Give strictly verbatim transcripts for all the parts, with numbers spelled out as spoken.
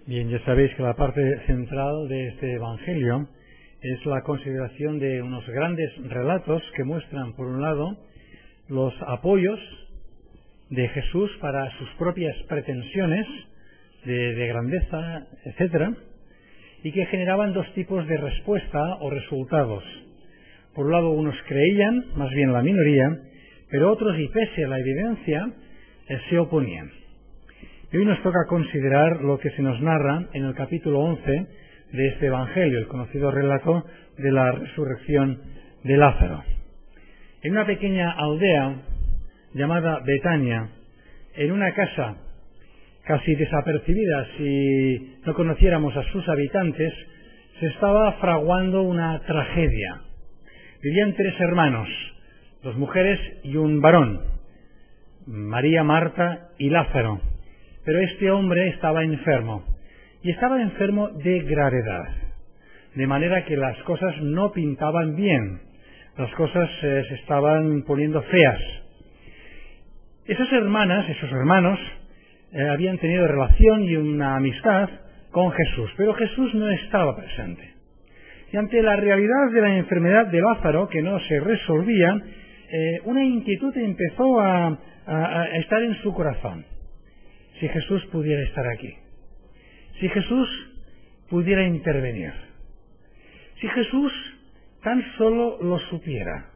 Bien, ya sabéis que la parte central de este Evangelio es la consideración de unos grandes relatos que muestran, por un lado, los apoyos de Jesús para sus propias pretensiones de, de grandeza, etcétera, y que generaban dos tipos de respuesta o resultados. Por un lado, unos creían, más bien la minoría, pero otros, y pese a la evidencia, eh, se oponían. Y hoy nos toca considerar lo que se nos narra en el capítulo once de este Evangelio, el conocido relato de la resurrección de Lázaro. En una pequeña aldea llamada Betania, en una casa casi desapercibida si no conociéramos a sus habitantes, se estaba fraguando una tragedia. Vivían tres hermanos, dos mujeres y un varón, María, Marta y Lázaro. Pero este hombre estaba enfermo, y estaba enfermo de gravedad, de manera que las cosas no pintaban bien, las cosas eh, se estaban poniendo feas. Esas hermanas, esos hermanos, eh, habían tenido relación y una amistad con Jesús, pero Jesús no estaba presente. Y ante la realidad de la enfermedad de Lázaro, que no se resolvía, eh, una inquietud empezó a, a, a estar en su corazón. Si Jesús pudiera estar aquí, si Jesús pudiera intervenir, si Jesús tan solo lo supiera.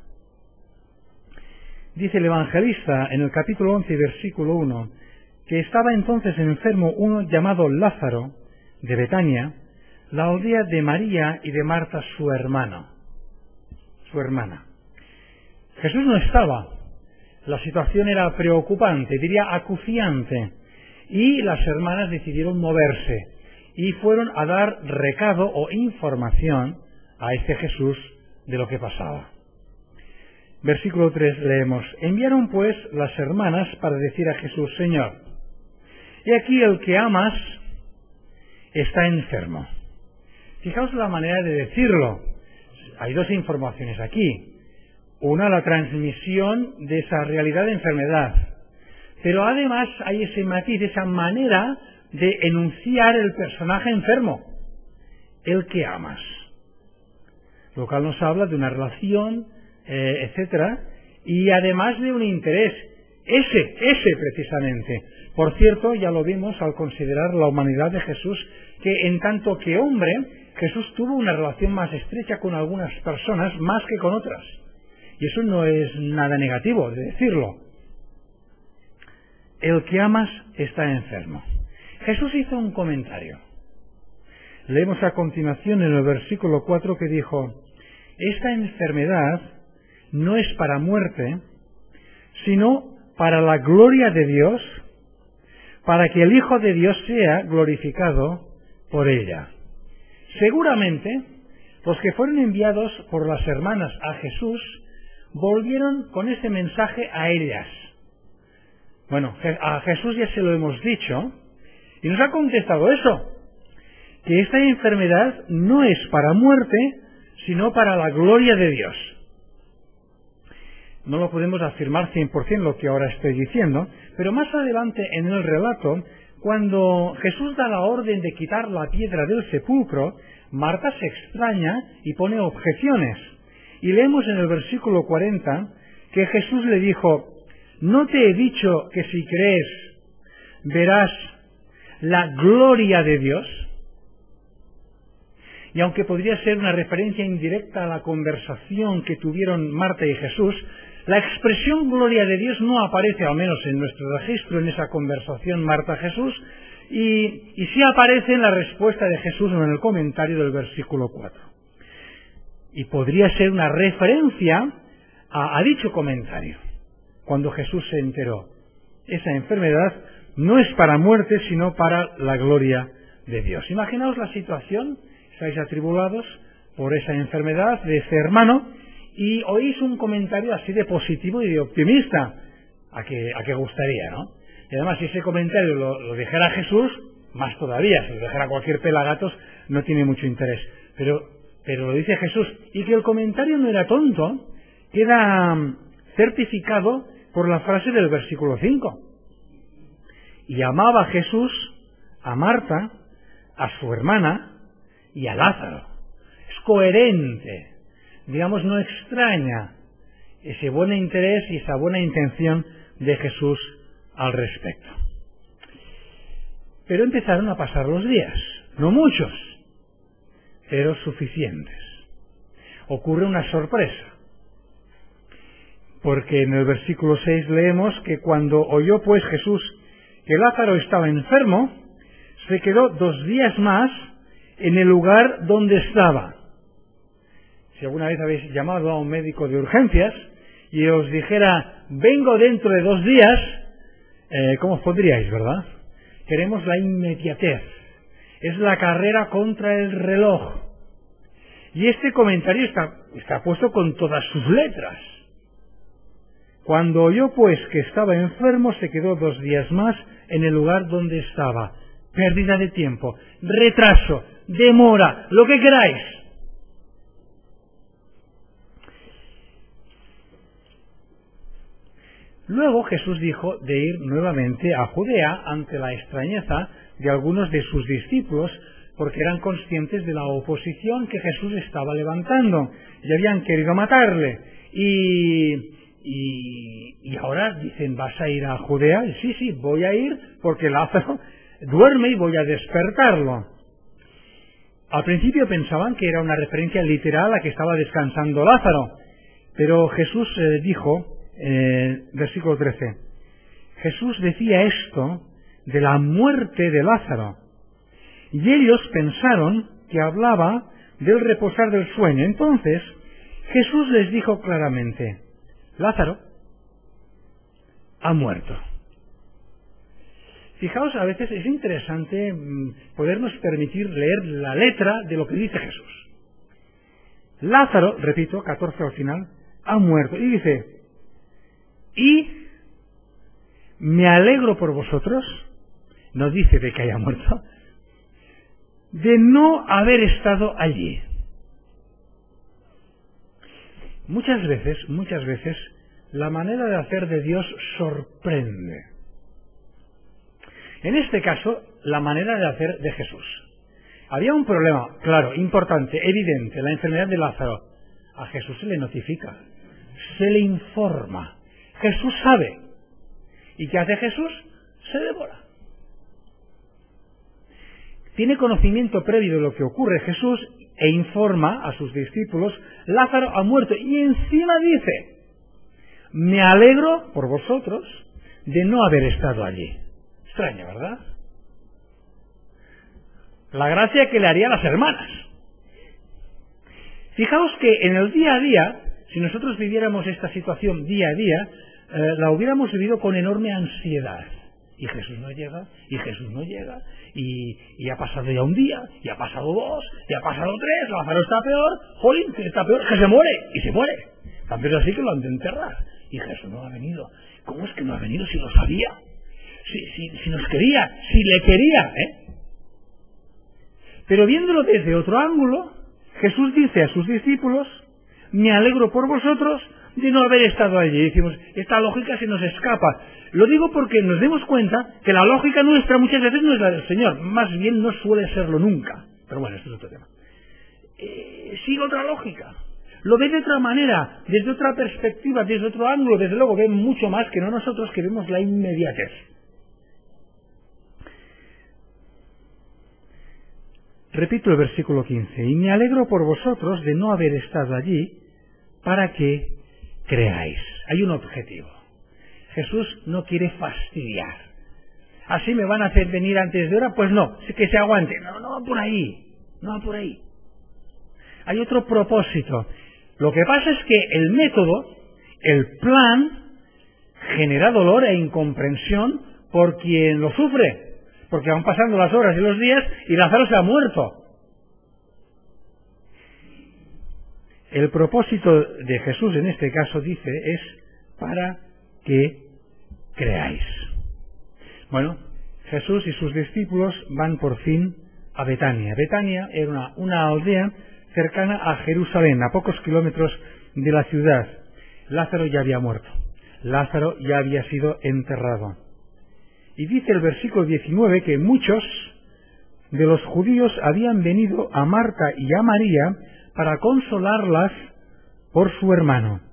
Dice el evangelista en el capítulo once, versículo uno, que estaba entonces enfermo uno llamado Lázaro, de Betania, la aldea de María y de Marta, su hermano, su hermana. Jesús no estaba, la situación era preocupante, diría acuciante, y las hermanas decidieron moverse y fueron a dar recado o información a este Jesús de lo que pasaba. Versículo tres leemos: enviaron pues las hermanas para decir a Jesús: Señor, he aquí el que amas está enfermo. Fijaos la manera de decirlo. Hay dos informaciones aquí. Una, la transmisión de esa realidad de enfermedad. Pero además hay ese matiz, esa manera de enunciar el personaje enfermo, el que amas. Lo cual nos habla de una relación, eh, etcétera, y además de un interés, ese, ese precisamente. Por cierto, ya lo vimos al considerar la humanidad de Jesús, que en tanto que hombre, Jesús tuvo una relación más estrecha con algunas personas más que con otras. Y eso no es nada negativo de decirlo. El que amas está enfermo. Jesús hizo un comentario. Leemos a continuación en el versículo cuatro que dijo: esta enfermedad no es para muerte, sino para la gloria de Dios, para que el Hijo de Dios sea glorificado por ella. Seguramente, los que fueron enviados por las hermanas a Jesús volvieron con ese mensaje a ellas. Bueno, a Jesús ya se lo hemos dicho, y nos ha contestado eso, que esta enfermedad no es para muerte, sino para la gloria de Dios. No lo podemos afirmar cien por ciento lo que ahora estoy diciendo, pero más adelante en el relato, cuando Jesús da la orden de quitar la piedra del sepulcro, Marta se extraña y pone objeciones. Y leemos en el versículo cuarenta que Jesús le dijo: ¿no te he dicho que si crees verás la gloria de Dios? Y aunque podría ser una referencia indirecta a la conversación que tuvieron Marta y Jesús, la expresión gloria de Dios no aparece, al menos en nuestro registro, en esa conversación Marta-Jesús, y, y sí aparece en la respuesta de Jesús o en el comentario del versículo cuatro. Y podría ser una referencia a, a dicho comentario. Cuando Jesús se enteró, esa enfermedad no es para muerte, sino para la gloria de Dios. Imaginaos la situación, estáis atribulados por esa enfermedad de este hermano, y oís un comentario así de positivo y de optimista, a que, a que gustaría, ¿no? Y además, si ese comentario lo, lo dijera Jesús, más todavía, si lo dijera cualquier pelagatos, no tiene mucho interés. Pero, pero lo dice Jesús, y que el comentario no era tonto, queda certificado por la frase del versículo cinco. Y amaba Jesús a Marta, a su hermana y a Lázaro. Es coherente, digamos, no extraña ese buen interés y esa buena intención de Jesús al respecto. Pero empezaron a pasar los días, no muchos, pero suficientes. Ocurre una sorpresa, porque en el versículo seis leemos que cuando oyó pues Jesús que Lázaro estaba enfermo, se quedó dos días más en el lugar donde estaba. Si alguna vez habéis llamado a un médico de urgencias y os dijera, vengo dentro de dos días, eh, ¿cómo os pondríais, verdad? Queremos la inmediatez. Es la carrera contra el reloj. Y este comentario está, está puesto con todas sus letras. Cuando oyó pues que estaba enfermo, se quedó dos días más en el lugar donde estaba. Pérdida de tiempo, retraso, demora, lo que queráis. Luego Jesús dijo de ir nuevamente a Judea ante la extrañeza de algunos de sus discípulos, porque eran conscientes de la oposición que Jesús estaba levantando y habían querido matarle. Y, y, y ahora dicen, ¿vas a ir a Judea? Y sí, sí, voy a ir porque Lázaro duerme y voy a despertarlo. Al principio pensaban que era una referencia literal a que estaba descansando Lázaro, pero Jesús eh, dijo, eh, versículo trece, Jesús decía esto de la muerte de Lázaro, y ellos pensaron que hablaba del reposar del sueño. Entonces Jesús les dijo claramente, Lázaro ha muerto. Fijaos, a veces es interesante mmm, podernos permitir leer la letra de lo que dice Jesús. Lázaro, repito, catorce al final, ha muerto. Y dice, y me alegro por vosotros, no dice de que haya muerto, de no haber estado allí. Muchas veces, muchas veces, la manera de hacer de Dios sorprende. En este caso, la manera de hacer de Jesús. Había un problema, claro, importante, evidente, la enfermedad de Lázaro. A Jesús se le notifica, se le informa. Jesús sabe. ¿Y qué hace Jesús? Se devora. Tiene conocimiento previo de lo que ocurre Jesús e informa a sus discípulos, Lázaro ha muerto. Y encima dice, me alegro por vosotros de no haber estado allí. Extraño, ¿verdad? La gracia que le haría a las hermanas. Fijaos que en el día a día, si nosotros viviéramos esta situación día a día, eh, la hubiéramos vivido con enorme ansiedad. Y Jesús no llega, y Jesús no llega, y, y ha pasado ya un día, y ha pasado dos, y ha pasado tres, Lázaro está peor, jolín, que está peor, que se muere, y se muere. También es así que lo han de enterrar. Y Jesús no ha venido. ¿Cómo es que no ha venido si lo sabía? Si, si, si nos quería, si le quería, ¿eh? Pero viéndolo desde otro ángulo, Jesús dice a sus discípulos, me alegro por vosotros de no haber estado allí. Y decimos, esta lógica se nos escapa. Lo digo porque nos demos cuenta que la lógica nuestra muchas veces no es la del Señor, más bien no suele serlo nunca. Pero bueno, esto es otro tema. Eh, sigue otra lógica. Lo ve de otra manera, desde otra perspectiva, desde otro ángulo, desde luego ve mucho más que no nosotros que vemos la inmediatez. Repito el versículo quince, y me alegro por vosotros de no haber estado allí para que creáis. Hay un objetivo. Jesús no quiere fastidiar. ¿Así me van a hacer venir antes de hora? Pues no, que se aguante. No, no va por ahí, no va por ahí. Hay otro propósito. Lo que pasa es que el método, el plan, genera dolor e incomprensión por quien lo sufre. Porque van pasando las horas y los días y Lázaro se ha muerto. El propósito de Jesús en este caso, dice, es para que creáis. Bueno, Jesús y sus discípulos van por fin a Betania. Betania era una, una aldea cercana a Jerusalén, a pocos kilómetros de la ciudad. Lázaro ya había muerto. Lázaro ya había sido enterrado. Y dice el versículo diecinueve que muchos de los judíos habían venido a Marta y a María para consolarlas por su hermano.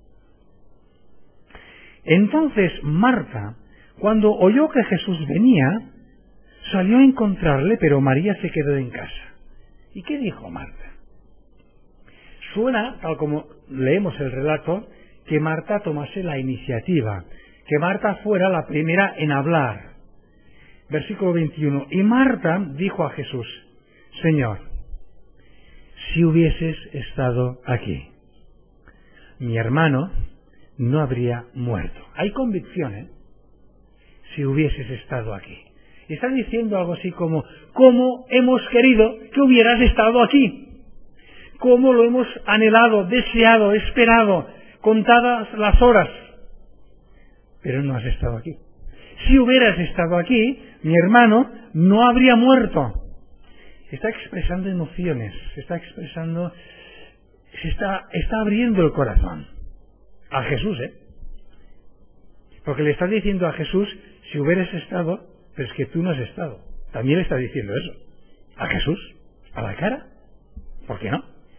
Entonces Marta, cuando oyó que Jesús venía, salió a encontrarle, pero María se quedó en casa. ¿Y qué dijo Marta? Suena, tal como leemos el relato, que Marta tomase la iniciativa, que Marta fuera la primera en hablar. Versículo veintiuno. Y Marta dijo a Jesús: Señor, si hubieses estado aquí, mi hermano no habría muerto. Hay convicción, ¿eh? Si hubieses estado aquí. Y está diciendo algo así como: ¿cómo hemos querido que hubieras estado aquí? ¿Cómo lo hemos anhelado, deseado, esperado, contadas las horas? Pero no has estado aquí. Si hubieras estado aquí, mi hermano no habría muerto. Está expresando emociones, está expresando, se está, está abriendo el corazón. A Jesús, ¿eh? Porque le está diciendo a Jesús: si hubieras estado, pero es que tú no has estado. También le está diciendo eso. A Jesús, a la cara. ¿Por qué no?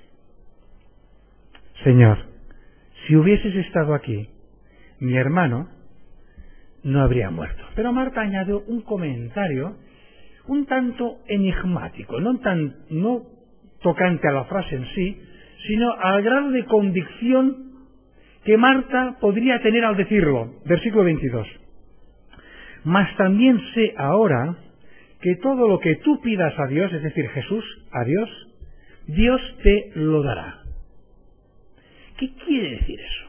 Señor, si hubieses estado aquí, mi hermano no habría muerto. Pero Marta añadió un comentario un tanto enigmático, no, tan, no tocante a la frase en sí, sino al grado de convicción que Marta podría tener al decirlo. Versículo veintidós. Mas también sé ahora que todo lo que tú pidas a Dios, es decir, Jesús, a Dios, Dios te lo dará. ¿Qué quiere decir eso?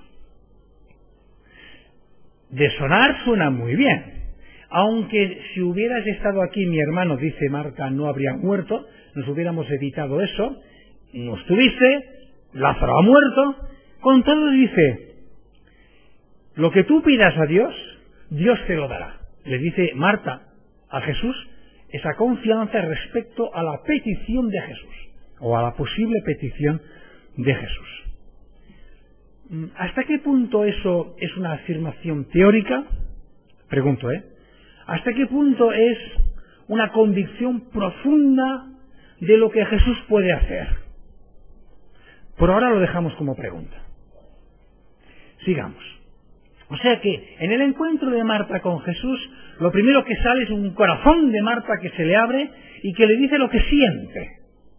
De sonar suena muy bien. Aunque si hubieras estado aquí, mi hermano, dice Marta, no habría muerto, nos hubiéramos evitado eso. No estuviste, Lázaro ha muerto. Con todo dice: lo que tú pidas a Dios, Dios te lo dará. Le dice Marta a Jesús esa confianza respecto a la petición de Jesús, o a la posible petición de Jesús. ¿Hasta qué punto eso es una afirmación teórica? Pregunto, ¿eh? ¿Hasta qué punto es una convicción profunda de lo que Jesús puede hacer? Por ahora lo dejamos como pregunta. Sigamos. O sea que en el encuentro de Marta con Jesús, lo primero que sale es un corazón de Marta que se le abre y que le dice lo que siente.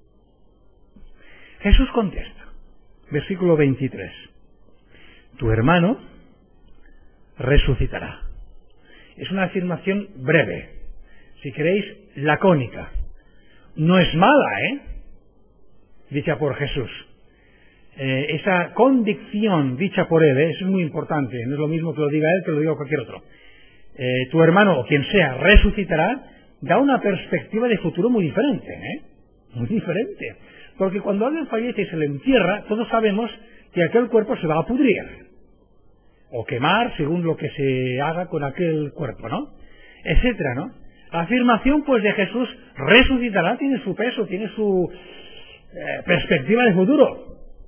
Jesús contesta, versículo veintitrés: tu hermano resucitará. Es una afirmación breve, si queréis, lacónica. No es mala, ¿eh? Dicha por Jesús. Eh, esa convicción dicha por él, ¿eh? Eso es muy importante. No es lo mismo que lo diga él que lo diga cualquier otro. Eh, tu hermano, o quien sea, resucitará, da una perspectiva de futuro muy diferente, ¿eh? Muy diferente. Porque cuando alguien fallece y se le entierra, todos sabemos que aquel cuerpo se va a pudrir. O quemar, según lo que se haga con aquel cuerpo, ¿no? Etcétera, ¿no? La afirmación, pues, de Jesús, resucitará, tiene su peso, tiene su eh, perspectiva de futuro.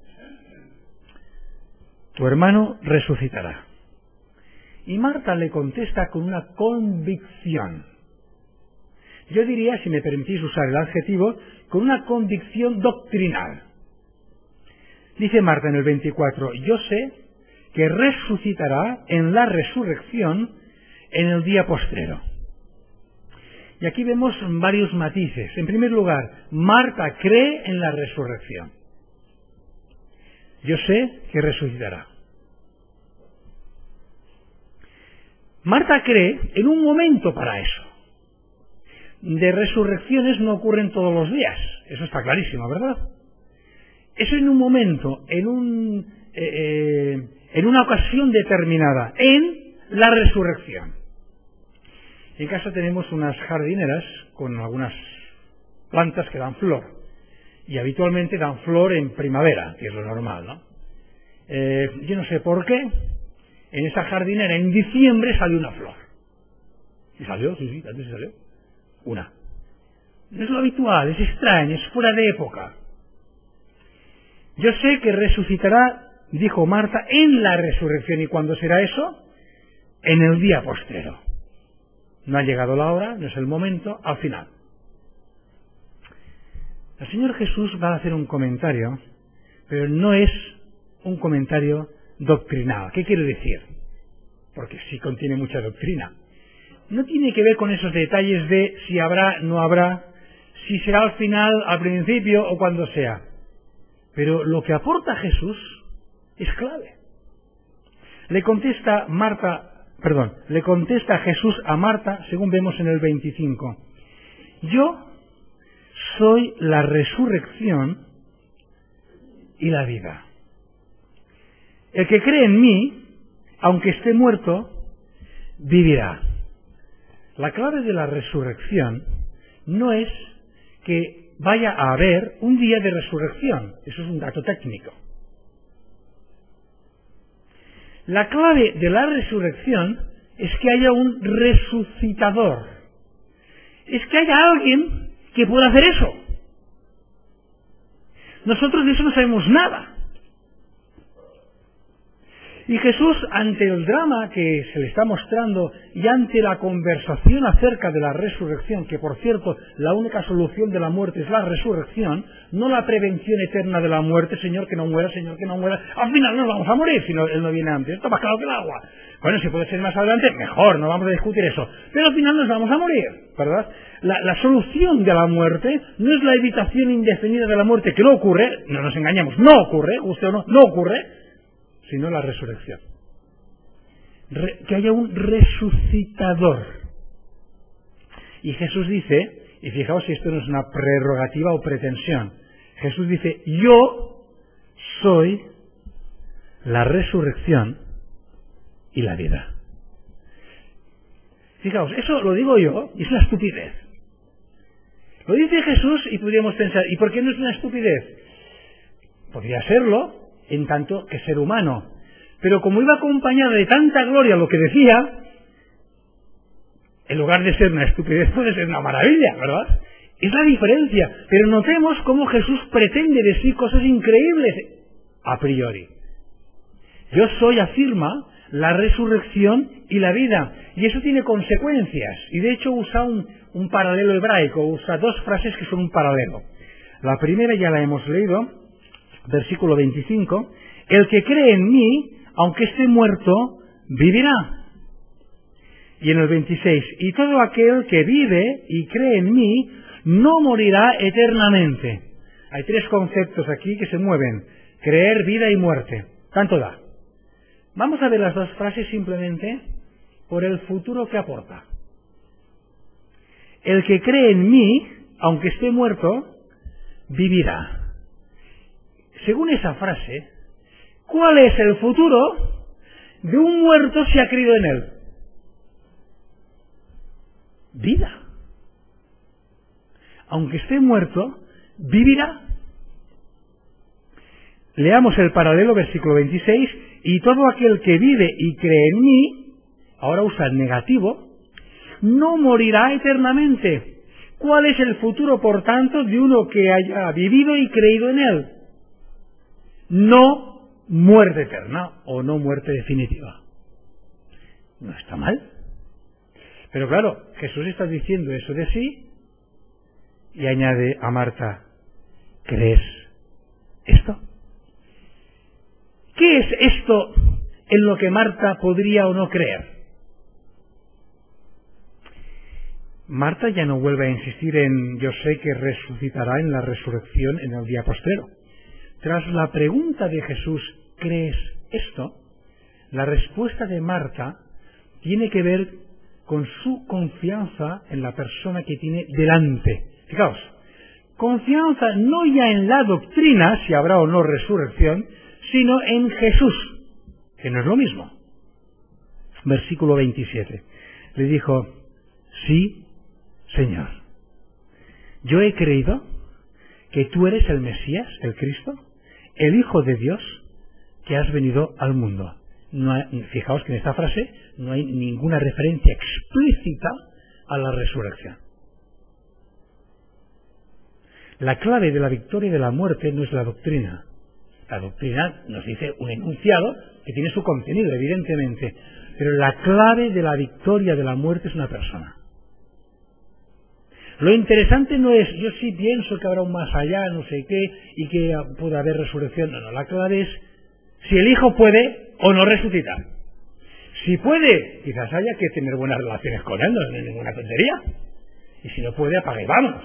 Tu hermano resucitará. Y Marta le contesta con una convicción. Yo diría, si me permitís usar el adjetivo, con una convicción doctrinal. Dice Marta en el veinticuatro: yo sé que resucitará en la resurrección en el día postrero. Y aquí vemos varios matices. En primer lugar, Marta cree en la resurrección. Yo sé que resucitará. Marta cree en un momento para eso. De resurrecciones no ocurren todos los días. Eso está clarísimo, ¿verdad? Eso en un momento, en un... Eh, eh, en una ocasión determinada, en la resurrección. En casa tenemos unas jardineras con algunas plantas que dan flor, y habitualmente dan flor en primavera, que es lo normal, ¿no? Eh, yo no sé por qué, en esa jardinera en diciembre salió una flor. ¿Y salió? Sí, sí, antes salió. Una. No es lo habitual, es extraño, es fuera de época. Yo sé que resucitará, dijo Marta, en la resurrección. ¿Y cuándo será eso? En el día postrero. No ha llegado la hora, no es el momento, al final. El Señor Jesús va a hacer un comentario, pero no es un comentario doctrinal. ¿Qué quiero decir? Porque sí contiene mucha doctrina. No tiene que ver con esos detalles de si habrá, no habrá, si será al final, al principio o cuando sea. Pero lo que aporta Jesús es clave. Le contesta Marta, perdón, le contesta Jesús a Marta, según vemos en el veinticinco. Yo soy la resurrección y la vida. El que cree en mí, aunque esté muerto, vivirá. La clave de la resurrección no es que vaya a haber un día de resurrección. Eso es un dato técnico. La clave de la resurrección es que haya un resucitador. Es que haya alguien que pueda hacer eso. Nosotros de eso no sabemos nada. Y Jesús, ante el drama que se le está mostrando y ante la conversación acerca de la resurrección, que por cierto, la única solución de la muerte es la resurrección, no la prevención eterna de la muerte, Señor que no muera, Señor que no muera, al final nos vamos a morir si no, Él no viene antes, esto más claro que el agua. Bueno, si puede ser más adelante, mejor, no vamos a discutir eso, pero al final nos vamos a morir, ¿verdad? La, la solución de la muerte no es la evitación indefinida de la muerte, que no ocurre, no nos engañamos, no ocurre, usted o no, no ocurre, sino la resurrección. Re, que haya un resucitador. Y Jesús dice, y fijaos si esto no es una prerrogativa o pretensión, Jesús dice, yo soy la resurrección y la vida. Fijaos, eso lo digo yo, y es una estupidez. Lo dice Jesús y podríamos pensar, ¿y por qué no es una estupidez? Podría serlo, en tanto que ser humano. Pero como iba acompañado de tanta gloria lo que decía, en lugar de ser una estupidez puede ser una maravilla, ¿verdad? Es la diferencia. Pero notemos cómo Jesús pretende decir cosas increíbles a priori. Yo soy, afirma, la resurrección y la vida. Y eso tiene consecuencias. Y de hecho usa un, un paralelo hebraico, usa dos frases que son un paralelo. La primera ya la hemos leído, versículo veinticinco, el que cree en mí, aunque esté muerto, vivirá. Y en el veintiséis, y todo aquel que vive y cree en mí, no morirá eternamente. Hay tres conceptos aquí que se mueven, creer, vida y muerte. Tanto da. Vamos a ver las dos frases simplemente por el futuro que aporta. El que cree en mí, aunque esté muerto, vivirá. Según esa frase, ¿cuál es el futuro de un muerto si ha creído en él? Vida. Aunque esté muerto, vivirá. Leamos el paralelo, versículo veintiséis, y todo aquel que vive y cree en mí, ahora usa el negativo, no morirá eternamente. ¿Cuál es el futuro, por tanto, de uno que haya vivido y creído en él? No muerte eterna o no muerte definitiva. No está mal. Pero claro, Jesús está diciendo eso de sí y añade a Marta, ¿crees esto? ¿Qué es esto en lo que Marta podría o no creer? Marta ya no vuelve a insistir en yo sé que resucitará en la resurrección en el día postrero. Tras la pregunta de Jesús, ¿crees esto?, la respuesta de Marta tiene que ver con su confianza en la persona que tiene delante. Fijaos, confianza no ya en la doctrina, si habrá o no resurrección, sino en Jesús, que no es lo mismo. Versículo veintisiete. Le dijo, sí, Señor, yo he creído que tú eres el Mesías, el Cristo, el Hijo de Dios, que has venido al mundo. No hay, fijaos que en esta frase no hay ninguna referencia explícita a la resurrección. La clave de la victoria de la muerte no es la doctrina. La doctrina nos dice un enunciado que tiene su contenido, evidentemente, pero la clave de la victoria de la muerte es una persona. Lo interesante no es, yo sí pienso que habrá un más allá, no sé qué, y que puede haber resurrección. No, no, la clave es si el Hijo puede o no resucitar. Si puede, quizás haya que tener buenas relaciones con Él, no es ninguna tontería. Y si no puede, apague y vámonos.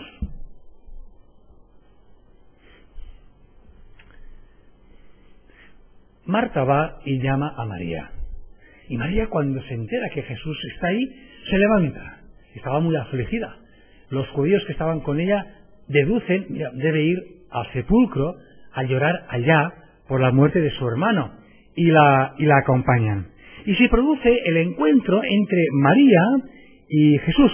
Marta va y llama a María. Y María, cuando se entera que Jesús está ahí, se levanta. Estaba muy afligida. Los judíos que estaban con ella deducen, mira, debe ir al sepulcro a llorar allá por la muerte de su hermano. Y la, y la acompañan. Y se produce el encuentro entre María y Jesús.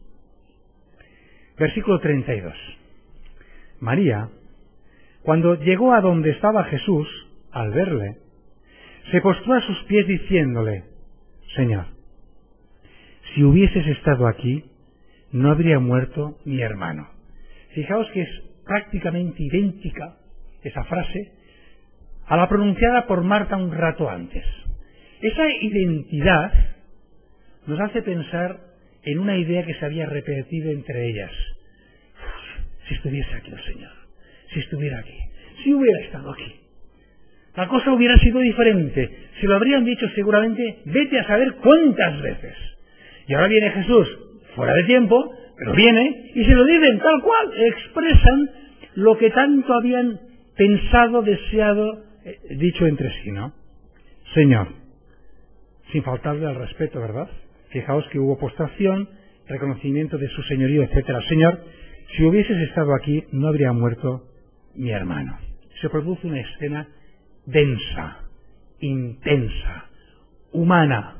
Versículo treinta y dos. María, cuando llegó a donde estaba Jesús, al verle, se postró a sus pies diciéndole: Señor, si hubieses estado aquí, no habría muerto mi hermano. Fijaos que es prácticamente idéntica esa frase a la pronunciada por Marta un rato antes. Esa identidad nos hace pensar en una idea que se había repetido entre ellas. Si estuviese aquí el Señor, si estuviera aquí, si hubiera estado aquí, la cosa hubiera sido diferente. Se lo habrían dicho seguramente, vete a saber cuántas veces. Y ahora viene Jesús, fuera de tiempo, pero viene, y se lo dicen tal cual, expresan lo que tanto habían pensado, deseado, eh, dicho entre sí, ¿no? Señor, sin faltarle al respeto, ¿verdad? Fijaos que hubo postración, reconocimiento de su señorío, etcétera. Señor, si hubieses estado aquí, no habría muerto mi hermano. Se produce una escena densa, intensa, humana.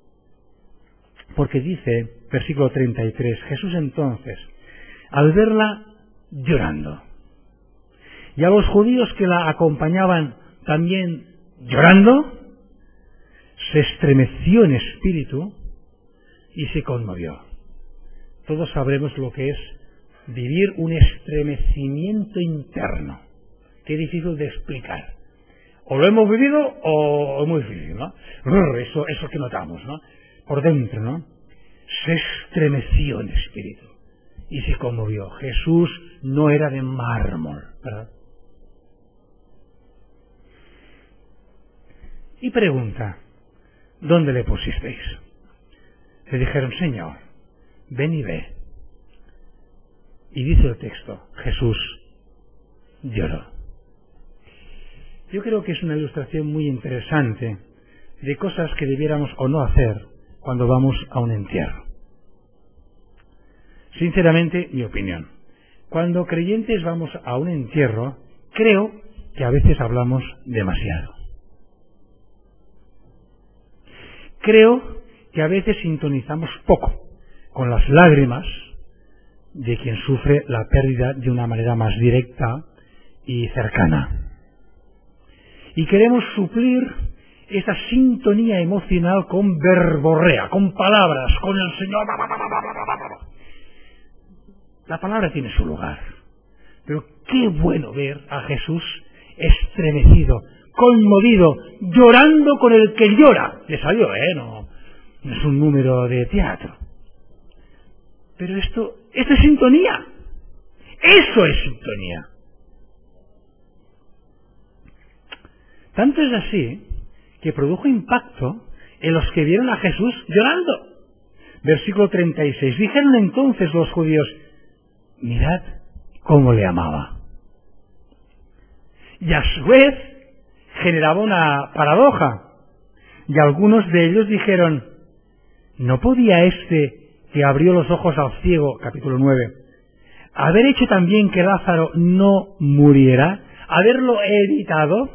Porque dice, versículo treinta y tres, Jesús entonces, al verla llorando, y a los judíos que la acompañaban también llorando, se estremeció en espíritu y se conmovió. Todos sabremos lo que es vivir un estremecimiento interno. Qué difícil de explicar. O lo hemos vivido o es muy difícil, ¿no? Eso, eso que notamos, ¿no? Por dentro, ¿no? Se estremeció en espíritu y se conmovió. Jesús no era de mármol, ¿verdad? Y pregunta, ¿dónde le pusisteis? Le dijeron, Señor, ven y ve. Y dice el texto, Jesús lloró. Yo creo que es una ilustración muy interesante de cosas que debiéramos o no hacer cuando vamos a un entierro. Sinceramente, mi opinión. Cuando creyentes vamos a un entierro, creo que a veces hablamos demasiado. Creo que a veces sintonizamos poco con las lágrimas de quien sufre la pérdida de una manera más directa y cercana. Y queremos suplir esa sintonía emocional con verborrea, con palabras, con el Señor. La palabra tiene su lugar. Pero qué bueno ver a Jesús estremecido, conmovido, llorando con el que llora. Le salió, ¿eh? No, no es un número de teatro. Pero esto, esto es sintonía. Eso es sintonía. Tanto es así que produjo impacto en los que vieron a Jesús llorando. Versículo treinta y seis. Dijeron entonces los judíos, mirad cómo le amaba. Y a su vez generaba una paradoja. Y algunos de ellos dijeron, ¿no podía este que abrió los ojos al ciego, capítulo nueve, haber hecho también que Lázaro no muriera? ¿Haberlo evitado?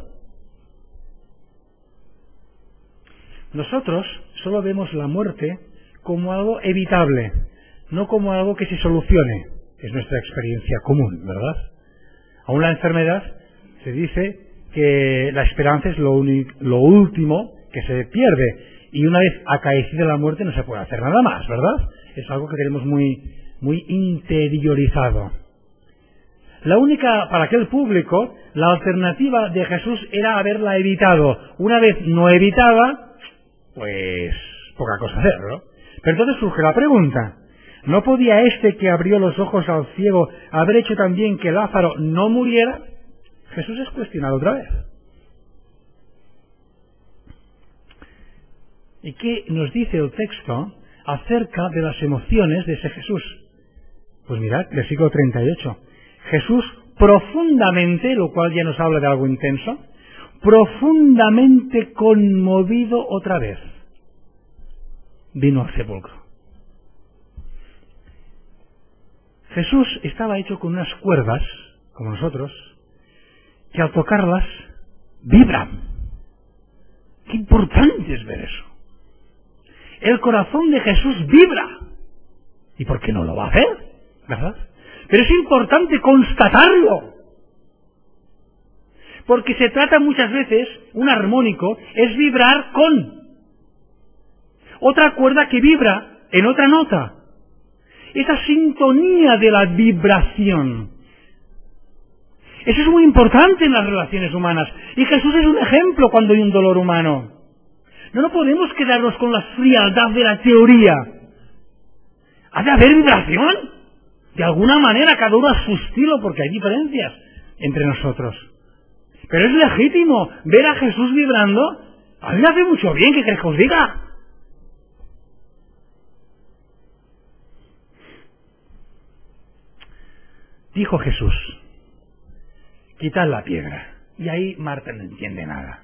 Nosotros solo vemos la muerte como algo evitable, no como algo que se solucione. Es nuestra experiencia común, ¿verdad? Aún la enfermedad se dice que la esperanza es lo, único, lo último que se pierde, y una vez acaecida la muerte no se puede hacer nada más, ¿verdad? Es algo que tenemos muy, muy interiorizado. La única, para aquel público, la alternativa de Jesús era haberla evitado. Una vez no evitada, pues poca cosa hacer, ¿no? Pero entonces surge la pregunta, ¿No podía este que abrió los ojos al ciego haber hecho también que Lázaro no muriera? Jesús es cuestionado otra vez. ¿Y qué nos dice el texto acerca de las emociones de ese Jesús? Pues mirad, versículo treinta y ocho. Jesús profundamente, lo cual ya nos habla de algo intenso, profundamente conmovido otra vez, vino al sepulcro. Jesús estaba hecho con unas cuerdas, como nosotros, que al tocarlas vibran. Qué importante es ver eso. El corazón de Jesús vibra. ¿Y por qué no lo va a hacer? ¿Verdad? Pero es importante constatarlo. Porque se trata muchas veces, un armónico, es vibrar con otra cuerda que vibra en otra nota. Esa sintonía de la vibración. Eso es muy importante en las relaciones humanas. Y Jesús es un ejemplo cuando hay un dolor humano. No, no podemos quedarnos con la frialdad de la teoría. Ha de haber vibración. De alguna manera, cada uno a su estilo, porque hay diferencias entre nosotros. Pero es legítimo ver a Jesús vibrando. A mí me hace mucho bien, ¿qué crees que os diga? Dijo Jesús, quitad la piedra. Y ahí Marta no entiende nada.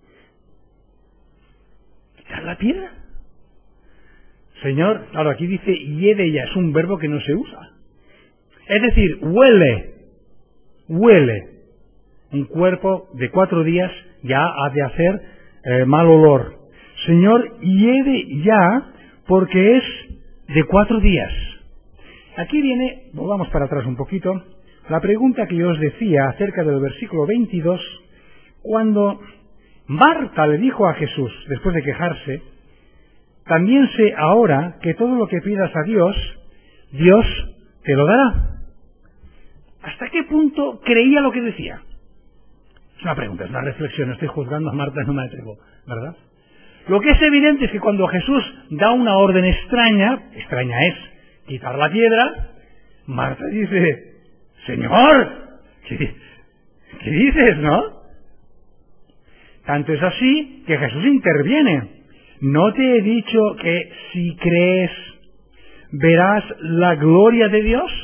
¿Quitar la piedra? Señor, claro, aquí dice hiede ya, es un verbo que no se usa. Es decir, huele, huele. Un cuerpo de cuatro días ya ha de hacer eh, mal olor. Señor, hiede ya, porque es de cuatro días. Aquí viene, volvamos para atrás un poquito, la pregunta que yo os decía acerca del versículo veintidós, cuando Marta le dijo a Jesús, después de quejarse, también sé ahora que todo lo que pidas a Dios, Dios te lo dará. ¿Hasta qué punto creía lo que decía? Es una pregunta, es una reflexión, no estoy juzgando a Marta, no me atrevo, ¿verdad? Lo que es evidente es que cuando Jesús da una orden extraña, extraña es quitar la piedra, Marta dice, Señor, ¿qué, qué dices, no? Tanto es así que Jesús interviene. ¿No te he dicho que si crees verás la gloria de Dios?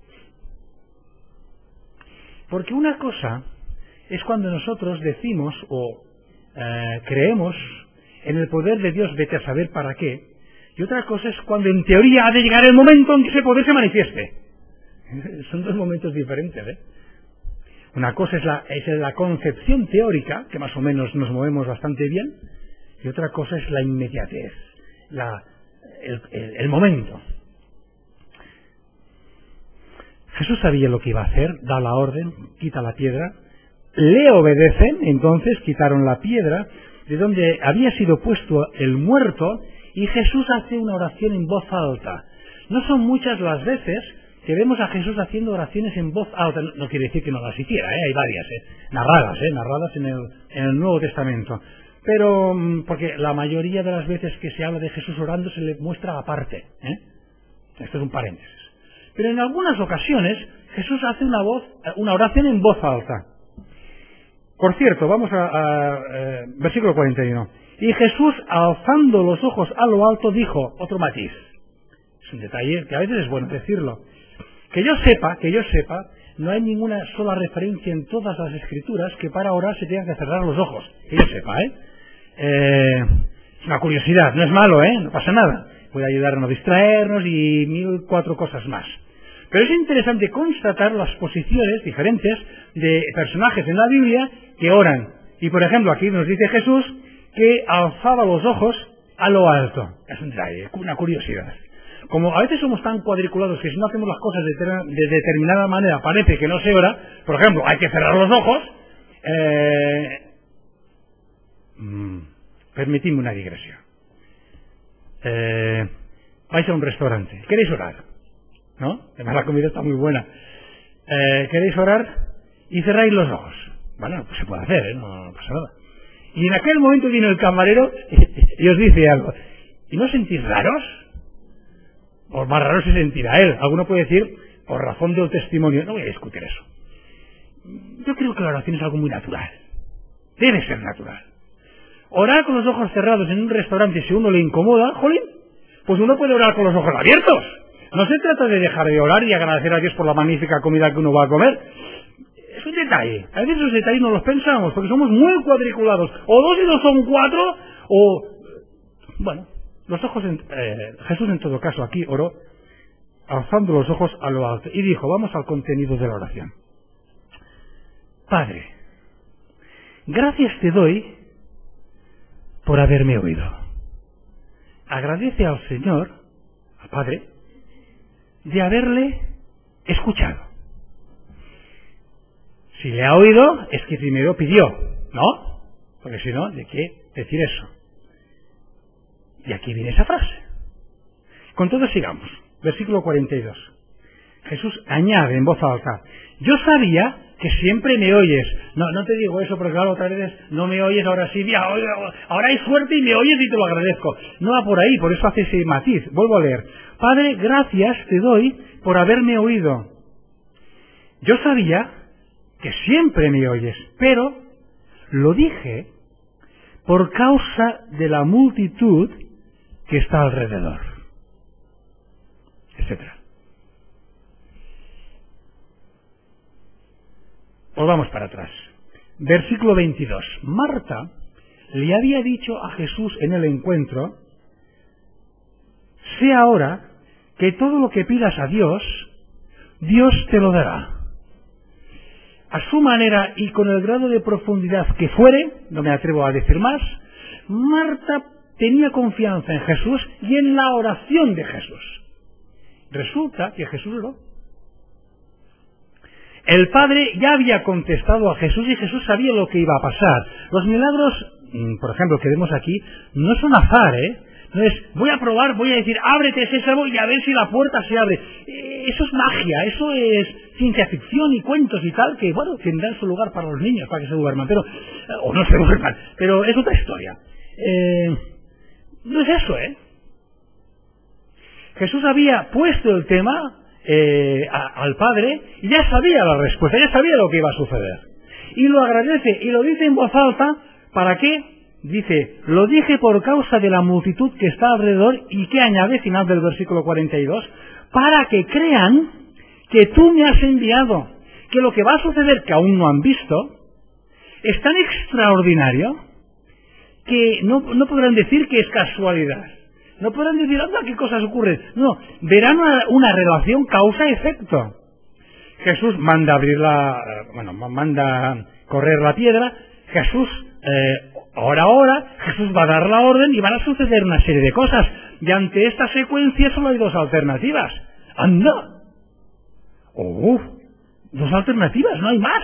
Porque una cosa es cuando nosotros decimos o eh, creemos en el poder de Dios, vete a saber para qué, y otra cosa es cuando en teoría ha de llegar el momento en que ese poder se manifieste. Son dos momentos diferentes, ¿eh? Una cosa es la, es la concepción teórica, que más o menos nos movemos bastante bien, y otra cosa es la inmediatez, la, el, el, el momento. Jesús sabía lo que iba a hacer, da la orden, quita la piedra, le obedecen, entonces quitaron la piedra de donde había sido puesto el muerto, y Jesús hace una oración en voz alta. No son muchas las veces que vemos a Jesús haciendo oraciones en voz alta. No, no quiere decir que no las hiciera, ¿eh? Hay varias, ¿eh? narradas, ¿eh? narradas en el, en el Nuevo Testamento. Pero, porque la mayoría de las veces que se habla de Jesús orando se le muestra aparte, ¿eh? Esto es un paréntesis. Pero en algunas ocasiones Jesús hace una voz, una oración en voz alta. Por cierto, vamos a, a, a versículo cuarenta y uno. Y Jesús, alzando los ojos a lo alto, dijo, otro matiz. Es un detalle que a veces es bueno decirlo. Que yo sepa, que yo sepa, no hay ninguna sola referencia en todas las Escrituras que para orar se tengan que cerrar los ojos. Que yo sepa, ¿eh? eh es una curiosidad, no es malo, ¿eh? No pasa nada. Puede ayudarnos a no distraernos y mil cuatro cosas más. Pero es interesante constatar las posiciones diferentes de personajes en la Biblia que oran. Y por ejemplo, aquí nos dice Jesús que alzaba los ojos a lo alto. Es un detalle, una curiosidad. Como a veces somos tan cuadriculados que si no hacemos las cosas de, ter de determinada manera parece que no se ora, por ejemplo, hay que cerrar los ojos, eh... mm, permitidme una digresión. Eh... vais a un restaurante, ¿queréis orar? ¿No? Además la comida está muy buena. Eh, ¿Queréis orar? Y cerráis los ojos. Bueno, pues se puede hacer, ¿eh? No, no pasa nada. Y en aquel momento viene el camarero y os dice algo. ¿Y no os sentís raros? Por más raro se sentirá él. Alguno puede decir, por razón del testimonio. No voy a discutir eso. Yo creo que la oración es algo muy natural. Debe ser natural. Orar con los ojos cerrados en un restaurante, si uno le incomoda, jolín, pues uno puede orar con los ojos abiertos. No se trata de dejar de orar y agradecer a Dios por la magnífica comida que uno va a comer. Es un detalle. A veces esos detalles no los pensamos, porque somos muy cuadriculados. O dos y dos son cuatro, o... Bueno, los ojos... En... Eh, Jesús en todo caso aquí oró alzando los ojos a lo alto y dijo, vamos al contenido de la oración. Padre, gracias te doy por haberme oído. Agradece al Señor, al Padre, de haberle escuchado. Si le ha oído, es que primero pidió, ¿no? Porque si no, ¿de qué decir eso? Y aquí viene esa frase. Con todo sigamos. Versículo cuarenta y dos. Jesús añade en voz alta, yo sabía que siempre me oyes. No, no te digo eso porque claro, otra vez no me oyes, ahora sí, ya, ahora hay suerte y me oyes y te lo agradezco. No va por ahí, por eso hace ese matiz. Vuelvo a leer. Padre, gracias te doy por haberme oído. Yo sabía que siempre me oyes, pero lo dije por causa de la multitud que está alrededor, etcétera. Volvamos para atrás. Versículo veintidós. Marta le había dicho a Jesús en el encuentro, sé ahora que todo lo que pidas a Dios, Dios te lo dará. A su manera y con el grado de profundidad que fuere, no me atrevo a decir más, Marta tenía confianza en Jesús y en la oración de Jesús. Resulta que Jesús oró. El Padre ya había contestado a Jesús y Jesús sabía lo que iba a pasar. Los milagros, por ejemplo, que vemos aquí, no son azar, ¿eh? No es, voy a probar, voy a decir, ábrete sésamo y a ver si la puerta se abre. Eh, eso es magia, eso es ciencia ficción y cuentos y tal, que, bueno, tendrán su lugar para los niños, para que se duerman, pero, o no se duerman, pero es otra historia. Eh, no es eso, ¿eh? Jesús había puesto el tema eh, a, al Padre y ya sabía la respuesta, ya sabía lo que iba a suceder. Y lo agradece y lo dice en voz alta, ¿para qué? Dice, lo dije por causa de la multitud que está alrededor, y que añade, final del versículo cuarenta y dos, para que crean que tú me has enviado, que lo que va a suceder, que aún no han visto, es tan extraordinario que no, no podrán decir que es casualidad. No podrán decir, anda, qué cosas ocurren. No, verán una, una relación causa-efecto. Jesús manda abrir la, bueno, manda correr la piedra, Jesús, eh, ahora, ahora, Jesús va a dar la orden y van a suceder una serie de cosas. Y ante esta secuencia solo hay dos alternativas. ¡Anda! ¡Oh! Dos alternativas, no hay más.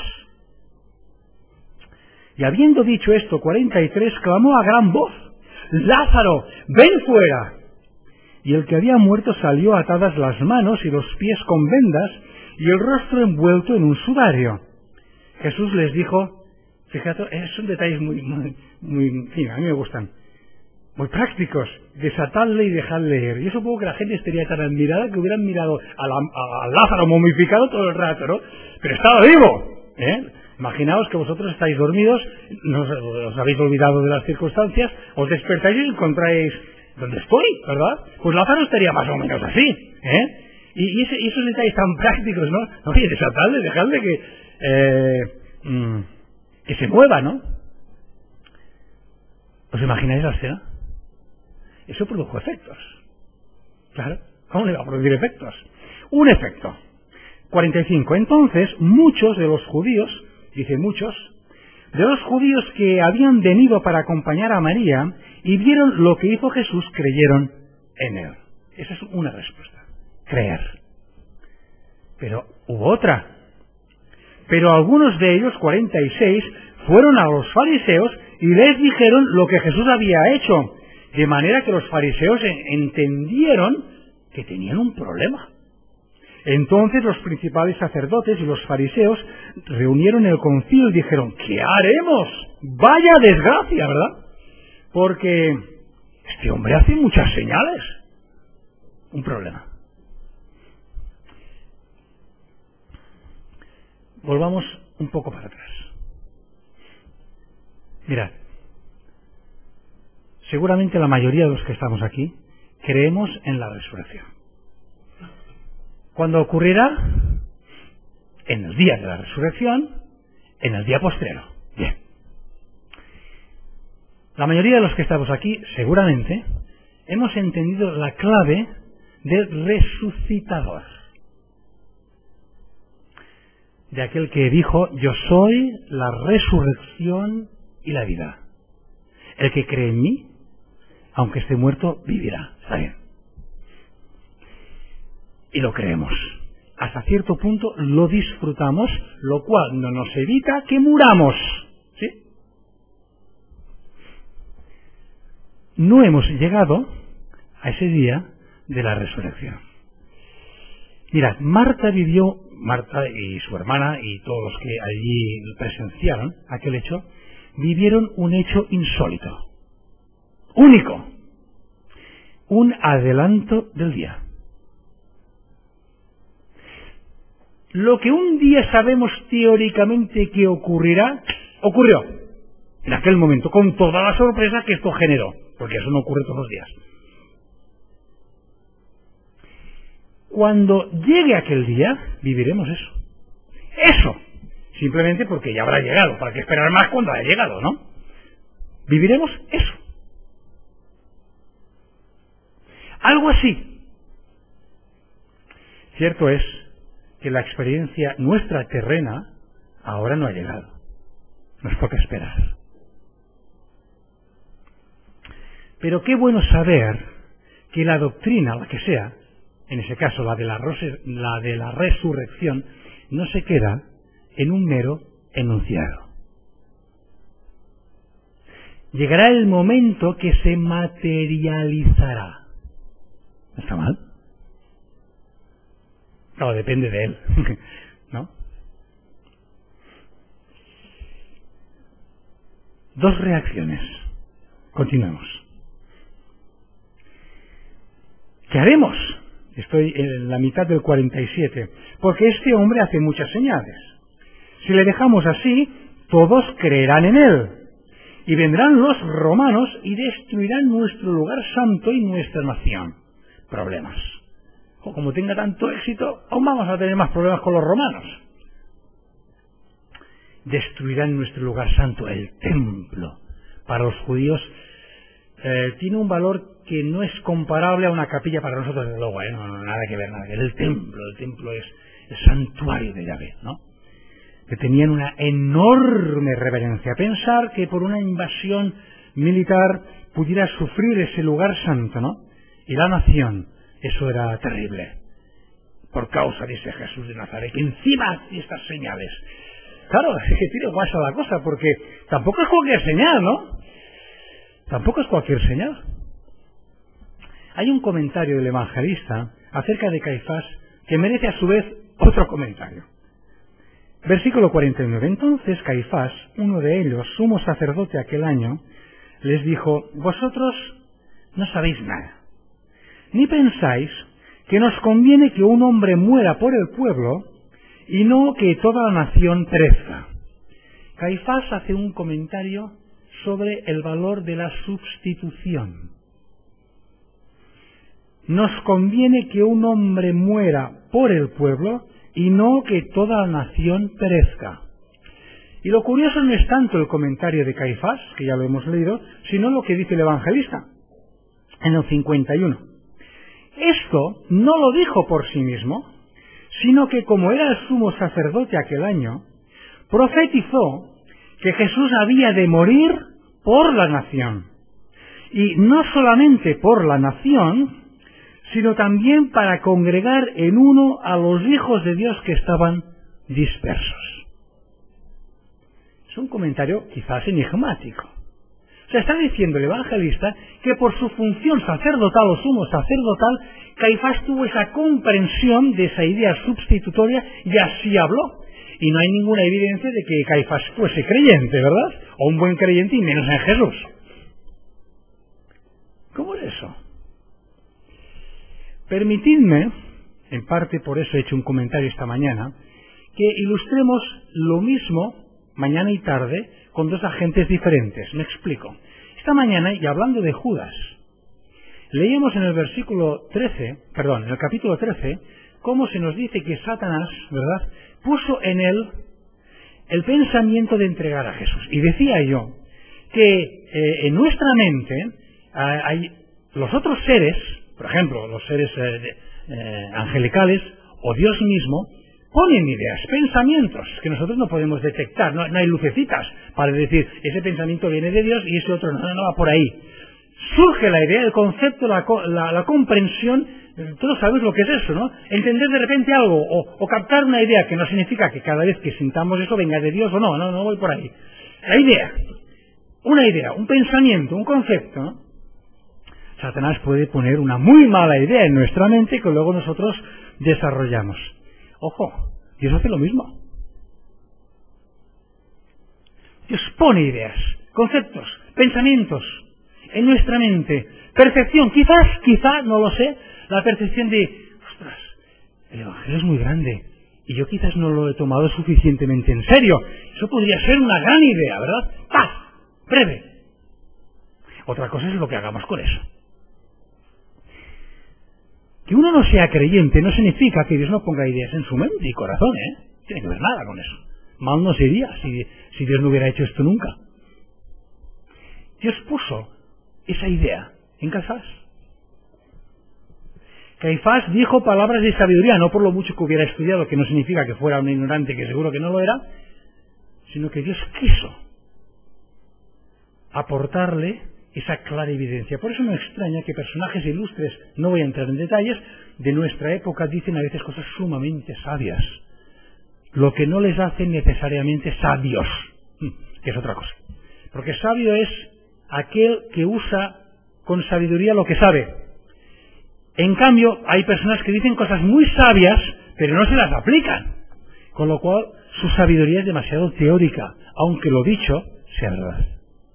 Y habiendo dicho esto, cuarenta y tres, clamó a gran voz, ¡Lázaro, ven fuera! Y el que había muerto salió atadas las manos y los pies con vendas y el rostro envuelto en un sudario. Jesús les dijo, fíjate, son detalles muy, muy, muy, en fin, a mí me gustan, muy prácticos, desatadle y dejadle ir. Yo supongo que la gente estaría tan admirada que hubieran mirado a, la, a Lázaro momificado todo el rato, ¿no? Pero estaba vivo, ¿eh? Imaginaos que vosotros estáis dormidos, no os, os habéis olvidado de las circunstancias, os despertáis y encontráis donde estoy, ¿verdad? Pues Lázaro estaría más o menos así, ¿eh? Y, y, ese, y esos detalles tan prácticos, ¿no? Oye, desatadle, dejadle que, eh, mm, que se mueva, ¿no? ¿Os imagináis la escena? Eso produjo efectos. Claro, ¿cómo le va a producir efectos? Un efecto. cuarenta y cinco. Entonces, muchos de los judíos, dice muchos, de los judíos que habían venido para acompañar a María y vieron lo que hizo Jesús, creyeron en él. Esa es una respuesta. Creer. Pero hubo otra. Pero algunos de ellos, cuarenta y seis, fueron a los fariseos y les dijeron lo que Jesús había hecho. De manera que los fariseos entendieron que tenían un problema. Entonces los principales sacerdotes y los fariseos reunieron el concilio y dijeron, ¿qué haremos? Vaya desgracia, ¿verdad? Porque este hombre hace muchas señales. Un problema. volvamos un poco para atrás. Mirad, seguramente la mayoría de los que estamos aquí creemos en la resurrección. ¿Cuándo ocurrirá? En el día de la resurrección, en el día postrero. Bien. La mayoría de los que estamos aquí, seguramente, hemos entendido la clave del resucitador. De aquel que dijo, yo soy la resurrección y la vida. El que cree en mí, aunque esté muerto, vivirá. Está bien. Y lo creemos. Hasta cierto punto lo disfrutamos, lo cual no nos evita que muramos. ¿Sí? No hemos llegado a ese día de la resurrección. Mirad, Marta vivió, Marta y su hermana y todos los que allí presenciaron aquel hecho, vivieron un hecho insólito, único, un adelanto del día. Lo que un día sabemos teóricamente que ocurrirá, ocurrió en aquel momento, con toda la sorpresa que esto generó, porque eso no ocurre todos los días. Cuando llegue aquel día, viviremos eso. Eso, simplemente porque ya habrá llegado, ¿para qué esperar más cuando haya llegado, no? Viviremos eso. Algo así. Cierto es que la experiencia nuestra terrena ahora no ha llegado. Nos toca esperar. Pero qué bueno saber que la doctrina, la que sea, en ese caso la de la, la de la resurrección, no se queda en un mero enunciado. Llegará el momento que se materializará. ¿No está mal? No, depende de él, ¿no? Dos reacciones. Continuemos. ¿Qué haremos? Estoy en la mitad del cuarenta y siete. Porque este hombre hace muchas señales. Si le dejamos así, todos creerán en él. Y vendrán los romanos y destruirán nuestro lugar santo y nuestra nación. Problemas. O como tenga tanto éxito, aún vamos a tener más problemas con los romanos. Destruirán nuestro lugar santo, el templo. Para los judíos eh, tiene un valor que no es comparable a una capilla para nosotros, desde luego, ¿eh? no, no, nada que ver, nada que ver. El templo, el templo es el santuario de Yahvé, ¿no? Que tenían una enorme reverencia. Pensar que por una invasión militar pudiera sufrir ese lugar santo, ¿no? Y la nación, eso era terrible. Por causa de ese Jesús de Nazaret, que encima de estas señales. Claro, es que tiene guasa la cosa, porque tampoco es cualquier señal, ¿no? Tampoco es cualquier señal. Hay un comentario del evangelista acerca de Caifás que merece a su vez otro comentario. Versículo cuarenta y nueve. Entonces Caifás, uno de ellos, sumo sacerdote aquel año, les dijo, vosotros no sabéis nada, ni pensáis que nos conviene que un hombre muera por el pueblo y no que toda la nación perezca. Caifás hace un comentario sobre el valor de la sustitución. Nos conviene que un hombre muera por el pueblo y no que toda la nación perezca. Y lo curioso no es tanto el comentario de Caifás, que ya lo hemos leído, sino lo que dice el evangelista en el cincuenta y uno. Esto no lo dijo por sí mismo, sino que como era el sumo sacerdote aquel año, profetizó que Jesús había de morir por la nación. Y no solamente por la nación, sino también para congregar en uno a los hijos de Dios que estaban dispersos. Es un comentario quizás enigmático. O sea, está diciendo el evangelista que por su función sacerdotal o sumo sacerdotal, Caifás tuvo esa comprensión de esa idea sustitutoria y así habló. Y no hay ninguna evidencia de que Caifás fuese creyente, ¿verdad? O un buen creyente y menos en Jesús. ¿Cómo es eso? Permitidme, en parte por eso he hecho un comentario esta mañana, que ilustremos lo mismo mañana y tarde con dos agentes diferentes. Me explico. Esta mañana, y hablando de Judas, leíamos en el versículo trece, perdón, en el capítulo trece, cómo se nos dice que Satanás, ¿verdad?, puso en él el pensamiento de entregar a Jesús. Y decía yo que eh, en nuestra mente eh, hay los otros seres, por ejemplo, los seres eh, eh, angelicales o Dios mismo, ponen ideas, pensamientos que nosotros no podemos detectar, no, no hay lucecitas para decir ese pensamiento viene de Dios y ese otro no, no va por ahí. Surge la idea, el concepto, la, la, la comprensión, todos sabéis lo que es eso, ¿no? Entender de repente algo o, o captar una idea que no significa que cada vez que sintamos eso venga de Dios o no, no, no voy por ahí. La idea, una idea, un pensamiento, un concepto, ¿no? Satanás puede poner una muy mala idea en nuestra mente que luego nosotros desarrollamos. Ojo, Dios hace lo mismo. Dios pone ideas, conceptos, pensamientos en nuestra mente. Percepción, quizás, quizá, no lo sé, la percepción de, ostras, el Evangelio es muy grande y yo quizás no lo he tomado suficientemente en serio. Eso podría ser una gran idea, ¿verdad? ¡Paz! Breve. Otra cosa es lo que hagamos con eso. Que uno no sea creyente no significa que Dios no ponga ideas en su mente y corazón, ¿eh? No tiene que ver nada con eso. Mal no sería si, si Dios no hubiera hecho esto nunca. Dios puso esa idea en Caifás. Caifás dijo palabras de sabiduría, no por lo mucho que hubiera estudiado, que no significa que fuera un ignorante, que seguro que no lo era, sino que Dios quiso aportarle esa clara evidencia. Por eso me extraña que personajes ilustres, no voy a entrar en detalles, de nuestra época dicen a veces cosas sumamente sabias, lo que no les hace necesariamente sabios, que es otra cosa. Porque sabio es aquel que usa con sabiduría lo que sabe. En cambio, hay personas que dicen cosas muy sabias, pero no se las aplican. Con lo cual, su sabiduría es demasiado teórica, aunque lo dicho sea verdad.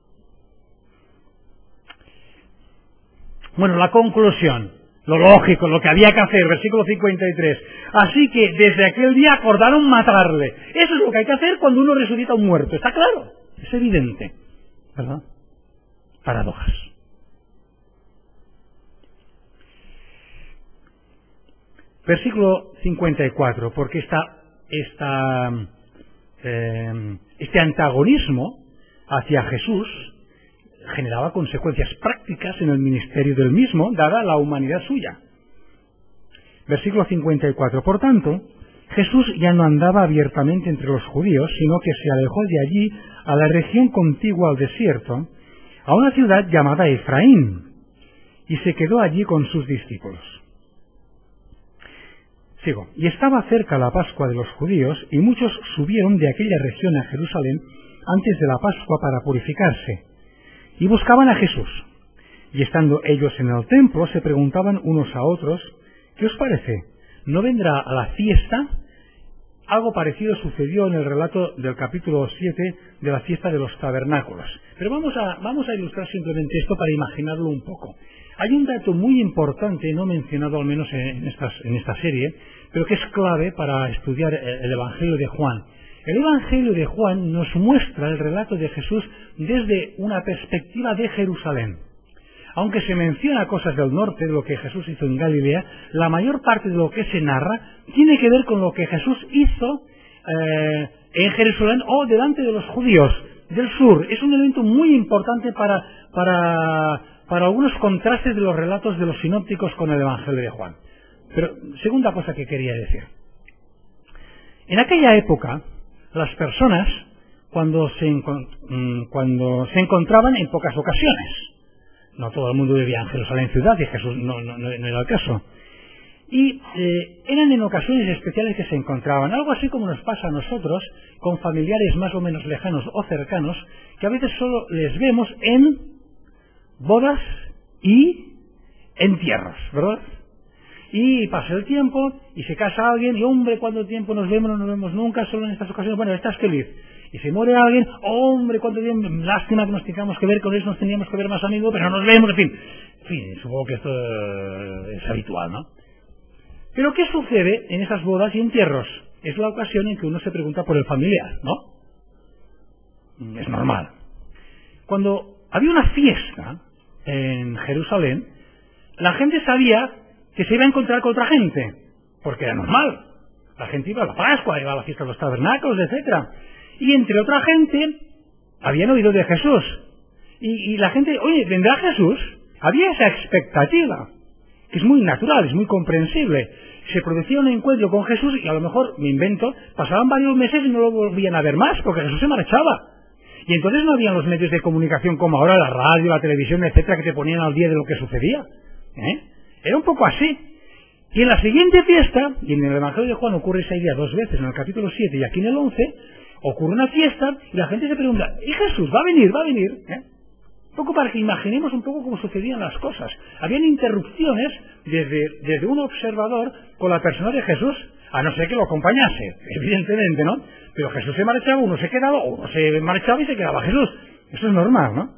Bueno, la conclusión, lo lógico, lo que había que hacer, versículo cincuenta y tres. Así que desde aquel día acordaron matarle. Eso es lo que hay que hacer cuando uno resucita a un muerto. Está claro, es evidente, ¿verdad? Paradojas. Versículo cincuenta y cuatro, porque esta, esta, eh, este antagonismo hacia Jesús generaba consecuencias prácticas en el ministerio del mismo, dada la humanidad suya. Versículo cincuenta y cuatro. Por tanto, Jesús ya no andaba abiertamente entre los judíos, sino que se alejó de allí a la región contigua al desierto, a una ciudad llamada Efraín, y se quedó allí con sus discípulos. Sigo. Y estaba cerca la Pascua de los judíos, y muchos subieron de aquella región a Jerusalén antes de la Pascua para purificarse, y buscaban a Jesús. Y estando ellos en el templo, se preguntaban unos a otros, ¿qué os parece? ¿No vendrá a la fiesta? Algo parecido sucedió en el relato del capítulo siete de la fiesta de los tabernáculos. Pero vamos a, vamos a ilustrar simplemente esto para imaginarlo un poco. Hay un dato muy importante, no mencionado al menos en, estas, en esta serie, pero que es clave para estudiar el Evangelio de Juan. El Evangelio de Juan nos muestra el relato de Jesús desde una perspectiva de Jerusalén. Aunque se menciona cosas del norte, de lo que Jesús hizo en Galilea, la mayor parte de lo que se narra tiene que ver con lo que Jesús hizo eh, en Jerusalén o delante de los judíos del sur. Es un elemento muy importante para, para, para algunos contrastes de los relatos de los sinópticos con el Evangelio de Juan. Pero, segunda cosa que quería decir. En aquella época, las personas, cuando se, cuando se encontraban en pocas ocasiones, no todo el mundo vivía en Jerusalén ciudad y Jesús no, no, no era el caso, y eh, eran en ocasiones especiales que se encontraban, algo así como nos pasa a nosotros con familiares más o menos lejanos o cercanos, que a veces solo les vemos en bodas y entierros, ¿verdad? Y pasa el tiempo, y se casa alguien, y hombre, ¿cuánto tiempo nos vemos? No nos vemos nunca, solo en estas ocasiones, bueno, estás feliz. Y se muere alguien, hombre, ¿cuánto tiempo? Lástima que nos tengamos que ver, con eso nos teníamos que ver más amigos, pero no nos vemos, en fin. En fin, supongo que esto es habitual, ¿no? Pero ¿qué sucede en esas bodas y entierros? es la ocasión en que uno se pregunta por el familiar, ¿no? Es normal. Cuando había una fiesta en Jerusalén, la gente sabía que se iba a encontrar con otra gente, porque era normal. La gente iba a la Pascua, iba a la fiesta de los tabernáculos, etcétera. Y entre otra gente, habían oído de Jesús. Y, y la gente, oye, ¿vendrá Jesús? Había esa expectativa, que es muy natural, es muy comprensible. Se producía un encuentro con Jesús y a lo mejor, me invento, pasaban varios meses y no lo volvían a ver más, porque Jesús se marchaba. Y entonces no habían los medios de comunicación como ahora, la radio, la televisión, etcétera, que te ponían al día de lo que sucedía. ¿Eh? Era un poco así. Y en la siguiente fiesta, y en el Evangelio de Juan ocurre esa idea dos veces, en el capítulo siete y aquí en el once, ocurre una fiesta y la gente se pregunta, ¿y Jesús va a venir? ¿Va a venir? ¿Eh? Un poco para que imaginemos un poco cómo sucedían las cosas. Habían interrupciones desde, desde un observador con la persona de Jesús, a no ser que lo acompañase, evidentemente, ¿no? Pero Jesús se marchaba, uno se quedaba, uno se marchaba y se quedaba Jesús. Eso es normal, ¿no?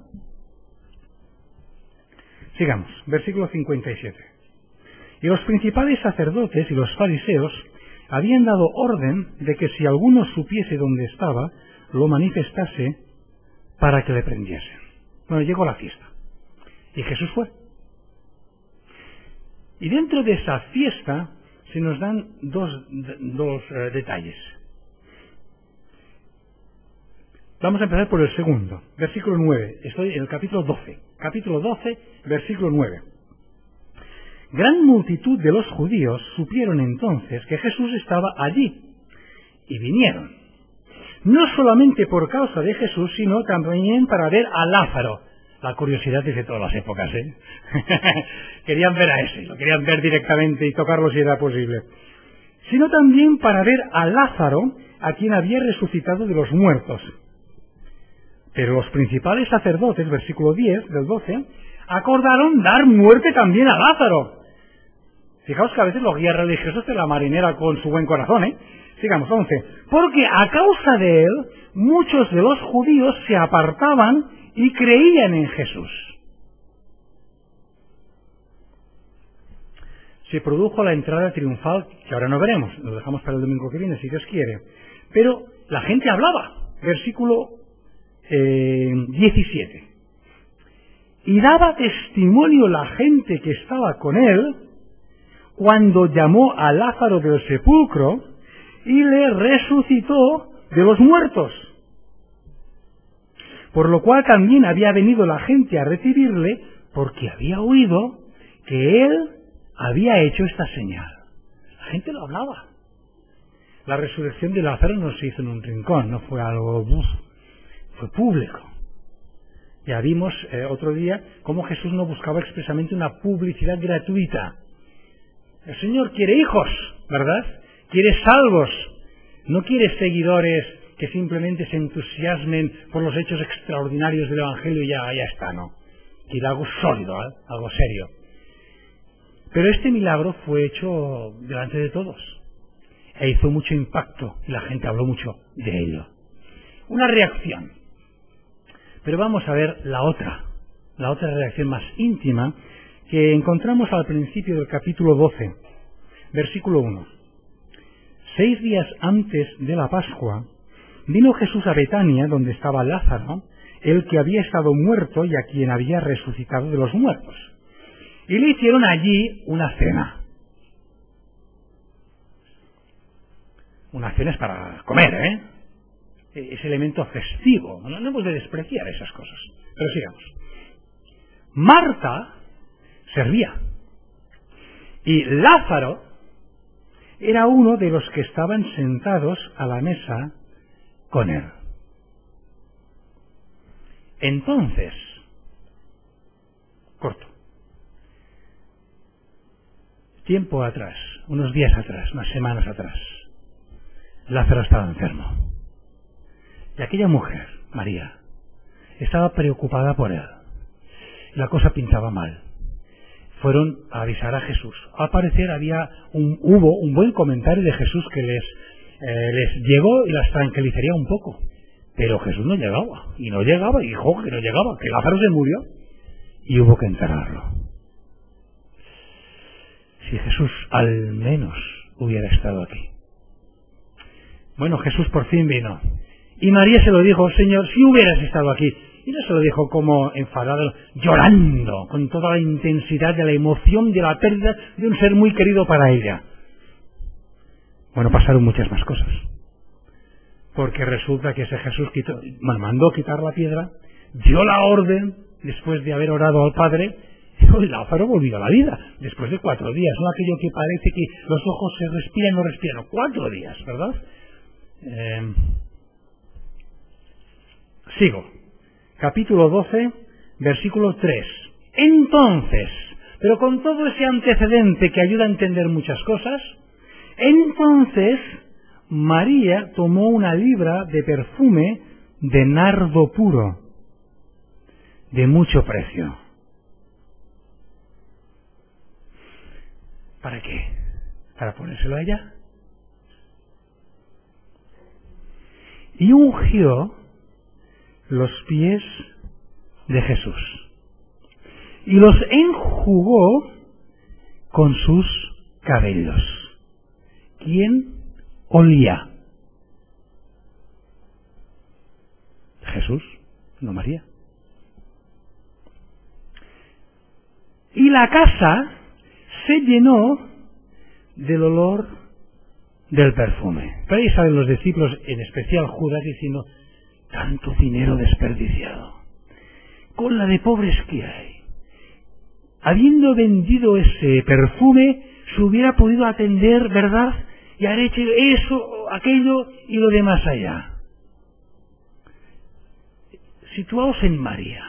Sigamos, versículo cincuenta y siete. Y los principales sacerdotes y los fariseos habían dado orden de que si alguno supiese dónde estaba, lo manifestase para que le prendiesen. Bueno, llegó la fiesta. Y Jesús fue. Y dentro de esa fiesta se nos dan dos, dos eh, detalles. Vamos a empezar por el segundo, versículo nueve. Estoy en el capítulo doce. Capítulo doce, versículo nueve. Gran multitud de los judíos supieron entonces que Jesús estaba allí y vinieron. No solamente por causa de Jesús, sino también para ver a Lázaro. La curiosidad es de todas las épocas, ¿eh? Querían ver a ese, lo querían ver directamente y tocarlo si era posible. Sino también para ver a Lázaro, a quien había resucitado de los muertos. Pero los principales sacerdotes, versículo diez del doce, acordaron dar muerte también a Lázaro. Fijaos que a veces los guías religiosos de la marinera con su buen corazón, ¿eh? Sigamos, once. Porque a causa de él, muchos de los judíos se apartaban y creían en Jesús. Se produjo la entrada triunfal, que ahora no veremos, lo dejamos para el domingo que viene, si Dios quiere. Pero la gente hablaba, versículo eh, diecisiete. Y daba testimonio la gente que estaba con él, cuando llamó a Lázaro del sepulcro y le resucitó de los muertos. Por lo cual también había venido la gente a recibirle, porque había oído que él había hecho esta señal. La gente lo hablaba. La resurrección de Lázaro no se hizo en un rincón, no fue algo, uf, fue público. Ya vimos eh, otro día cómo Jesús no buscaba expresamente una publicidad gratuita. El Señor quiere hijos, ¿verdad? Quiere salvos, no quiere seguidores que simplemente se entusiasmen por los hechos extraordinarios del Evangelio y ya, ya está, ¿no? Quiere algo sólido, ¿eh? Algo serio. Pero este milagro fue hecho delante de todos e hizo mucho impacto y la gente habló mucho de ello. Una reacción. Pero vamos a ver la otra, la otra reacción más íntima que encontramos al principio del capítulo doce, versículo uno. Seis días antes de la Pascua, vino Jesús a Betania, donde estaba Lázaro, el que había estado muerto y a quien había resucitado de los muertos. Y le hicieron allí una cena. Una cena es para comer, ¿eh? Ese elemento festivo. No, no hemos de despreciar esas cosas. Pero sigamos. Marta servía. Y Lázaro era uno de los que estaban sentados a la mesa con él. Entonces, corto, tiempo atrás, unos días atrás, unas semanas atrás, Lázaro estaba enfermo. Y aquella mujer, María, estaba preocupada por él. La cosa pintaba mal. Fueron a avisar a Jesús. Al parecer había un, hubo un buen comentario de Jesús que les, eh, les llegó y las tranquilizaría un poco. Pero Jesús no llegaba. Y no llegaba, y dijo que no llegaba, que Lázaro se murió. Y hubo que enterrarlo. Si Jesús al menos hubiera estado aquí. Bueno, Jesús por fin vino. Y María se lo dijo, Señor, si hubieras estado aquí. Y no se lo dijo como enfadado, llorando, con toda la intensidad de la emoción de la pérdida de un ser muy querido para ella. Bueno, pasaron muchas más cosas. Porque resulta que ese Jesús quitó, mandó quitar la piedra, dio la orden, después de haber orado al Padre, y Lázaro volvió a la vida, después de cuatro días. No aquello que parece que los ojos se respiran o no respiran. Cuatro días, ¿verdad? Eh, sigo. Capítulo doce, versículo tres. Entonces, pero con todo ese antecedente que ayuda a entender muchas cosas, entonces María tomó una libra de perfume de nardo puro, de mucho precio. ¿Para qué? ¿Para ponérselo a ella? Y ungió los pies de Jesús y los enjugó con sus cabellos. ¿Quién olía? Jesús, no María. Y la casa se llenó del olor del perfume. Pero ahí saben los discípulos, en especial Judas, diciendo, tanto dinero desperdiciado, con la de pobres que hay. Habiendo vendido ese perfume, se hubiera podido atender, ¿verdad? Y haber hecho eso, aquello y lo demás allá. Situaos en María.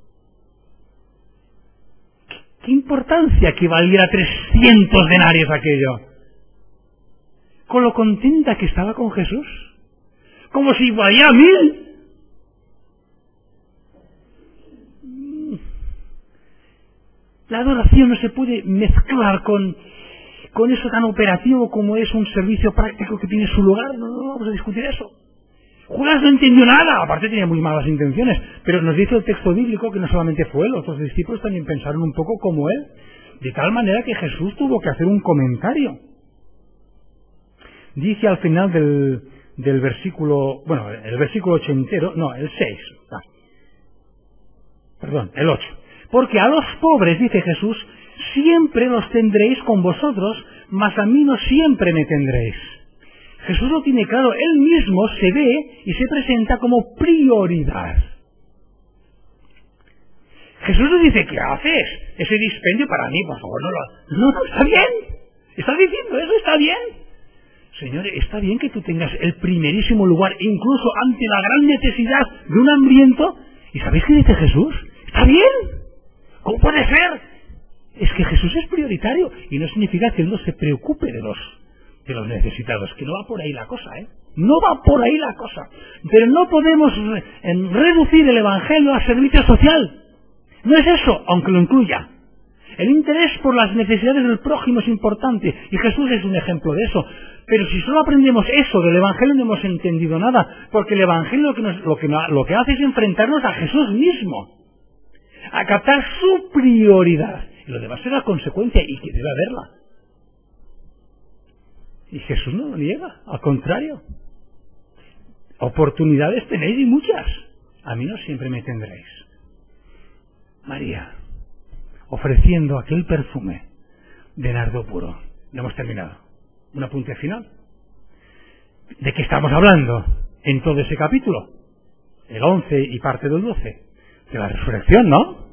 ¿Qué importancia que valiera trescientos denarios aquello? Con lo contenta que estaba con Jesús. Como si valía mil. La adoración no se puede mezclar con, con eso tan operativo como es un servicio práctico que tiene su lugar. No, no vamos a discutir eso. Judas no entendió nada, aparte tenía muy malas intenciones, pero nos dice el texto bíblico que no solamente fue él, otros discípulos también pensaron un poco como él, de tal manera que Jesús tuvo que hacer un comentario. Dice al final del, del versículo, bueno, el versículo ochentero, no, el seis, ah, perdón, el ocho. Porque a los pobres, dice Jesús, siempre los tendréis con vosotros, mas a mí no siempre me tendréis. Jesús lo tiene claro, él mismo se ve y se presenta como prioridad. Jesús nos dice, ¿qué haces? Ese dispendio para mí, por favor, no lo... No, no, está bien. Está diciendo eso, está bien. Señor, está bien que tú tengas el primerísimo lugar, incluso ante la gran necesidad de un hambriento. ¿Y sabéis qué dice Jesús? Está bien. ¿Cómo puede ser? Es que Jesús es prioritario y no significa que él no se preocupe de los, de los necesitados, que no va por ahí la cosa, ¿eh? No va por ahí la cosa. Pero no podemos re, en, reducir el Evangelio a servicio social. No es eso, aunque lo incluya. El interés por las necesidades del prójimo es importante y Jesús es un ejemplo de eso. Pero si solo aprendemos eso del Evangelio no hemos entendido nada, porque el Evangelio lo que, nos, lo que, lo que hace es enfrentarnos a Jesús mismo, a captar su prioridad. Y lo demás será consecuencia y que debe haberla. Y Jesús no lo niega, al contrario. Oportunidades tenéis y muchas. A mí no siempre me tendréis. María, ofreciendo aquel perfume de nardo puro. Ya hemos terminado. Un apunte final. ¿De qué estamos hablando en todo ese capítulo? El once y parte del doce. De la resurrección, ¿no?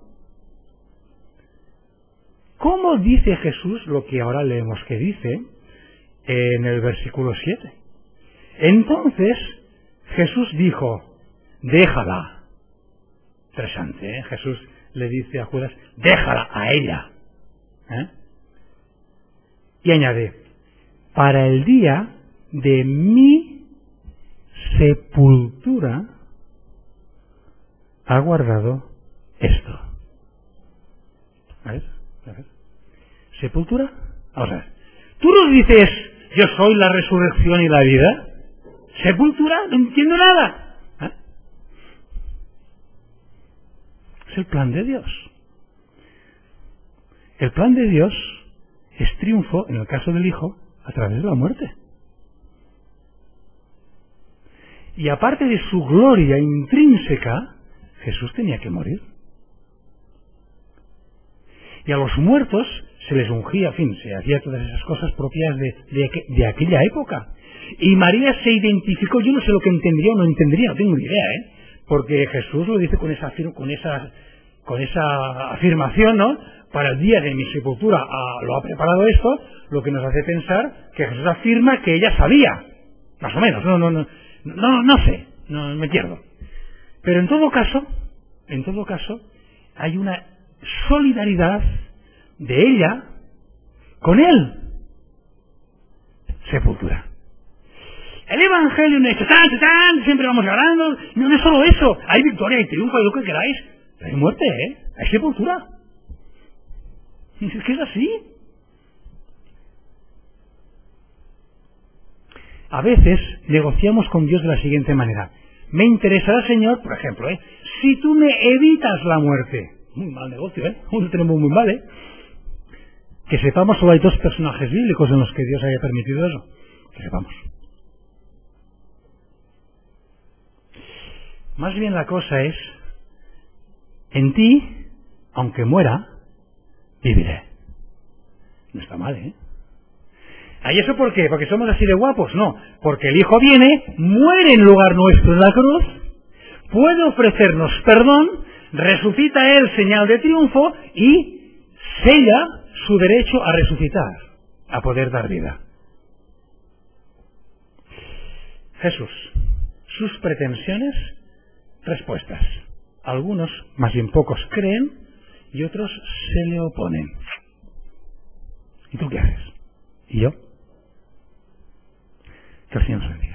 ¿Cómo dice Jesús lo que ahora leemos que dice en el versículo siete? Entonces Jesús dijo, déjala. Interesante, ¿eh? Jesús le dice a Judas, déjala a ella. ¿Eh? Y añade, para el día de mi sepultura ha guardado esto. A ver, a ver. ¿Sepultura? Vamos a ver. ¿Tú nos dices, yo soy la resurrección y la vida? ¿Sepultura? No entiendo nada. ¿Eh? Es el plan de Dios. El plan de Dios es triunfo, en el caso del Hijo, a través de la muerte. Y aparte de su gloria intrínseca, Jesús tenía que morir. Y a los muertos se les ungía, en fin, se hacía todas esas cosas propias de, de, de aquella época. Y María se identificó, yo no sé lo que entendería o no entendería, no tengo ni idea, ¿eh? Porque Jesús lo dice con esa, con esa, con esa afirmación, ¿no? Para el día de mi sepultura ah, lo ha preparado esto, lo que nos hace pensar que Jesús afirma que ella sabía, más o menos, no, no, no, no, no sé, no me pierdo. Pero en todo caso, en todo caso, hay una solidaridad de ella con él. Sepultura. El Evangelio no es tan, tan, siempre vamos ganando. No, no es solo eso. Hay victoria, hay triunfo, hay lo que queráis. Pero hay muerte, ¿eh? Hay sepultura. Es que es así. A veces negociamos con Dios de la siguiente manera. Me interesará, Señor, por ejemplo, ¿eh? si tú me evitas la muerte. Muy mal negocio, ¿eh? Lo tenemos muy mal, ¿eh? Que sepamos, solo hay dos personajes bíblicos en los que Dios haya permitido eso. Que sepamos. Más bien la cosa es, en ti, aunque muera, viviré. No está mal, ¿eh? ¿Y eso por qué? ¿Porque somos así de guapos? No. Porque el Hijo viene, muere en lugar nuestro en la cruz, puede ofrecernos perdón, resucita Él, señal de triunfo, y sella su derecho a resucitar, a poder dar vida. Jesús, sus pretensiones, respuestas. Algunos, más bien pocos, creen y otros se le oponen. ¿Y tú qué haces? ¿Y yo? Que el Señor nos bendiga.